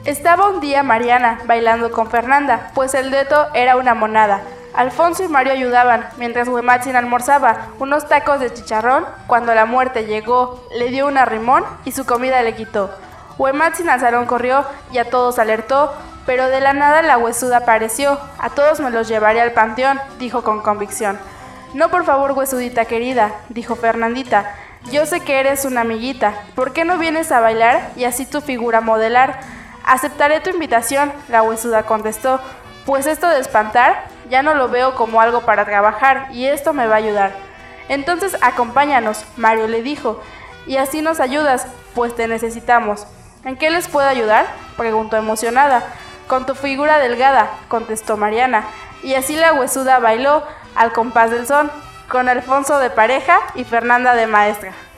Estaba un día Mariana bailando con Fernanda, pues el dueto era una monada. Alfonso y Mario ayudaban, mientras Huematzin almorzaba unos tacos de chicharrón, cuando la muerte llegó, le dio un arrimón y su comida le quitó. Huematzin al salón corrió y a todos alertó, pero de la nada la huesuda apareció. A todos me los llevaré al panteón, dijo con convicción. No, por favor, huesudita querida, dijo Fernandita. Yo sé que eres una amiguita. ¿Por qué no vienes a bailar y así tu figura modelar? Aceptaré tu invitación, la huesuda contestó, pues esto de espantar ya no lo veo como algo para trabajar y esto me va a ayudar. Entonces acompáñanos, Mario le dijo, y así nos ayudas, pues te necesitamos. ¿En qué les puedo ayudar?, preguntó emocionada. Con tu figura delgada, contestó Mariana, y así la huesuda bailó al compás del son, con Alfonso de pareja y Fernanda de maestra.